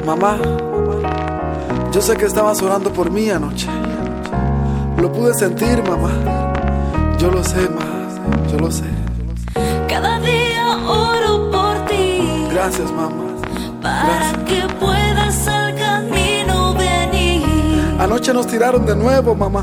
Mamá, yo sé que estabas orando por mí anoche. Lo pude sentir, mamá. Yo lo sé, ma, yo lo sé. Cada día oro por ti. Gracias, mamá. Para que puedas al camino venir. Anoche nos tiraron de nuevo, mamá.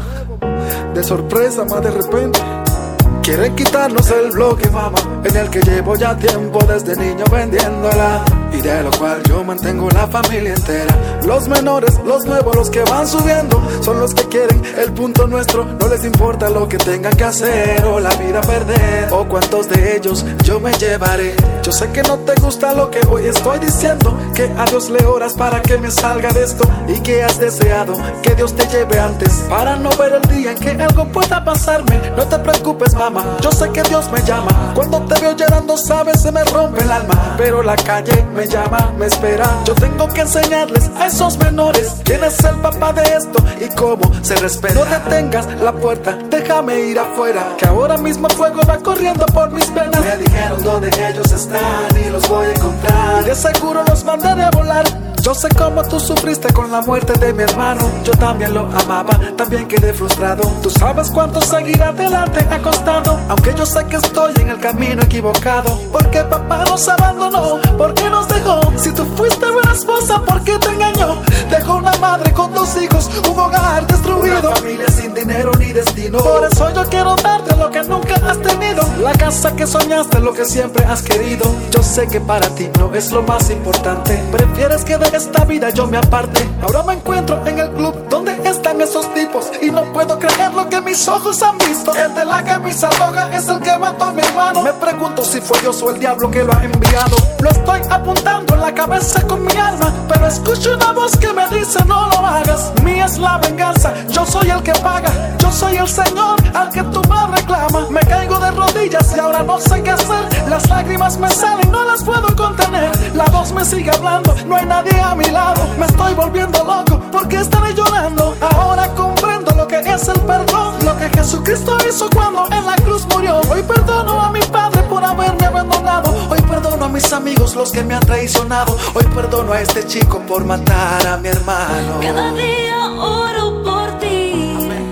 De sorpresa, más de repente. Quieren quitarnos el bloque, mamá, en el que llevo ya tiempo desde niño vendiéndola, y de lo cual yo mantengo la familia entera. Los menores, los nuevos, los que van subiendo, son los que quieren el punto nuestro. No les importa lo que tengan que hacer o la vida perder, o cuántos de ellos yo me llevaré. Yo sé que no te gusta lo que hoy estoy diciendo, que a Dios le oras para que me salga de esto, y que has deseado que Dios te lleve antes, para no ver el día en que algo pueda pasarme. No te preocupes, mamá, yo sé que Dios me llama. Cuando te veo llorando, sabes, se me rompe el alma, pero la calle me llama, me espera. Yo tengo que enseñarles a esos menores quién es el papá de esto y cómo se respeta. No detengas la puerta, déjame ir afuera, que ahora mismo el fuego va corriendo por mis venas. Me dijeron dónde ellos están y los voy a encontrar, y de seguro los mandaré a volar. Yo sé cómo tú sufriste con la muerte de mi hermano. Yo también lo amaba, también quedé frustrado. Tú sabes cuánto seguir adelante ha costado, aunque yo sé que estoy en el camino equivocado. Porque papá nos abandonó, porque nos dejó. Si tú fuiste buena esposa, ¿por qué te engañó? Dejó una madre con 2 hijos, un hogar destruido, una familia sin dinero ni destino. Por eso yo quiero darte lo que nunca has tenido, la casa que soñaste, lo que siempre has querido. Yo sé que para ti no es lo más importante, prefieres que de esta vida yo me aparte. Ahora me encuentro en el club donde están esos tipos, y no puedo creer lo que mis ojos han visto. El de la camisa roja es el que mató a mi hermano. Me pregunto si fue Dios o el diablo que lo ha enviado. Lo estoy apuntando en la cabeza con mi alma, pero escucho una voz que me dice no lo hagas. Mía es la venganza, yo soy el que paga. Yo soy el Señor al que tu madre clama. Me caigo de rodillas y ahora no sé qué hacer. Las lágrimas me salen, no las puedo contener. La voz me sigue hablando, no hay nadie a mi lado. Me estoy volviendo loco, ¿por qué estaré llorando? Ahora comprendo lo que es el perdón, lo que Jesucristo hizo cuando en la cruz murió. Hoy perdono a mi padre por haberme abandonado. Hoy perdono a mis amigos, los que me han traicionado. Hoy perdono a este chico por matar a mi hermano. Cada día oro por ti. Amén.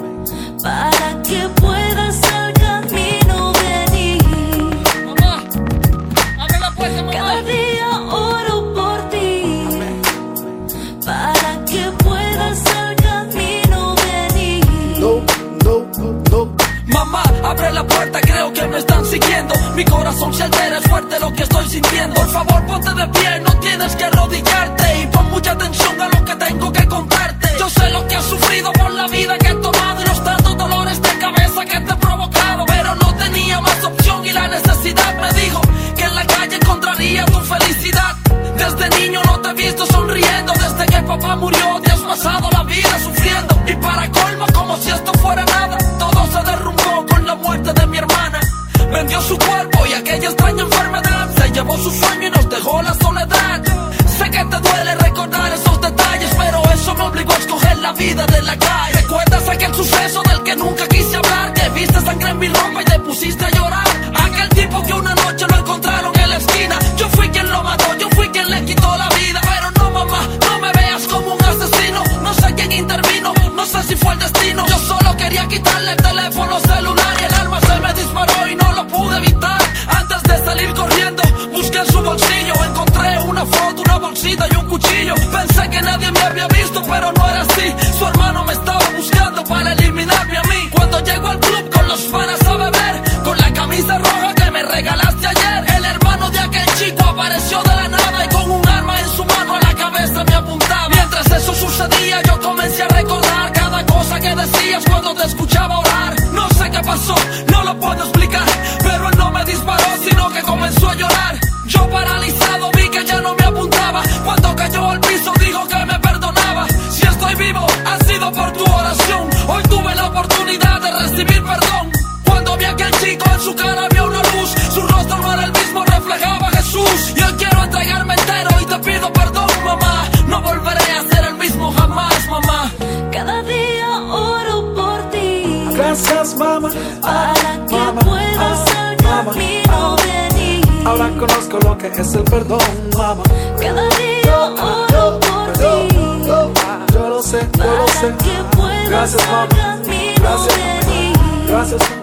Para que puedas al camino venir. Mamá, abre la puerta, mamá. Cada día oro por ti. Amén. Para que puedas al camino venir. No. Mamá, abre la puerta, creo que me están siguiendo. Mi corazón se altera, es fuerte lo que estoy sintiendo. Por favor, ponte de pie, no tienes que arrodillarte, y pon mucha atención a lo que tengo que contarte. Yo sé lo que has sufrido por la vida que he tomado y los tantos dolores de cabeza que te he provocado, pero no tenía más opción y la necesidad me dijo que en la calle encontraría tu felicidad. Desde niño no te he visto sonriendo, desde que papá murió te has pasado la vida sufriendo. Y para colmo, como si esto fuera nada, todo se derrumbó con la muerte de mi hermana. Vendió su cuerpo y aquella extraña enfermedad se llevó su sueño y nos dejó la soledad. Sé que te duele recordar esos detalles, pero eso me obligó a escoger la vida de la calle. ¿Recuerdas aquel suceso del que nunca quise hablar? Que viste sangre en mi ropa y te pusiste a llorar. Aquel tipo que una noche lo encontraron en la esquina. Yo fui quien lo mató, yo fui quien le quitó la vida. Pero no, mamá, no me veas como un asesino. No sé quién intervino, no sé si fue el destino. Yo solo quería quitarle el teléfono celular y el alma se me disparó y no lo pude evitar. Antes de salir corriendo, busqué en su bolsillo, encontré una foto, una bolsita y un cuchillo. Pensé que nadie me había visto, pero no era así. Su hermano me estaba buscando para eliminarme a mí. Cuando llego al club con los panas a beber, con la camisa roja que me regalaste ayer, el hermano de aquel chico apareció de la nada y con un arma en su mano a la cabeza me apuntaba. Mientras eso sucedía, yo comencé a recordar cada cosa que decías cuando te escuchaba orar. No sé qué pasó, no lo puedo explicar, pero él no me disparó, sino que comenzó a llorar. Yo paralizado vi que ya no me apuntaba. Cuando cayó al piso dijo que me perdonaba. Si estoy vivo ha sido por tu oración. Hoy tuve la oportunidad de recibir perdón. Cuando vi a aquel chico en su cara había una luz. Su rostro no era el mismo, reflejaba a Jesús. Y hoy quiero entregarme entero y te pido perdón, mamá. No volveré a ser el mismo jamás, mamá. Cada día oro por ti. Gracias, mamá. Para que puedas al camino venir. Ahora conozco lo que es el perdón, mamá. Cada día oro por ti. Yo lo sé, yo lo sé. Para que puedas Gracias, mamá. al camino Gracias, venir. gracias, mamá.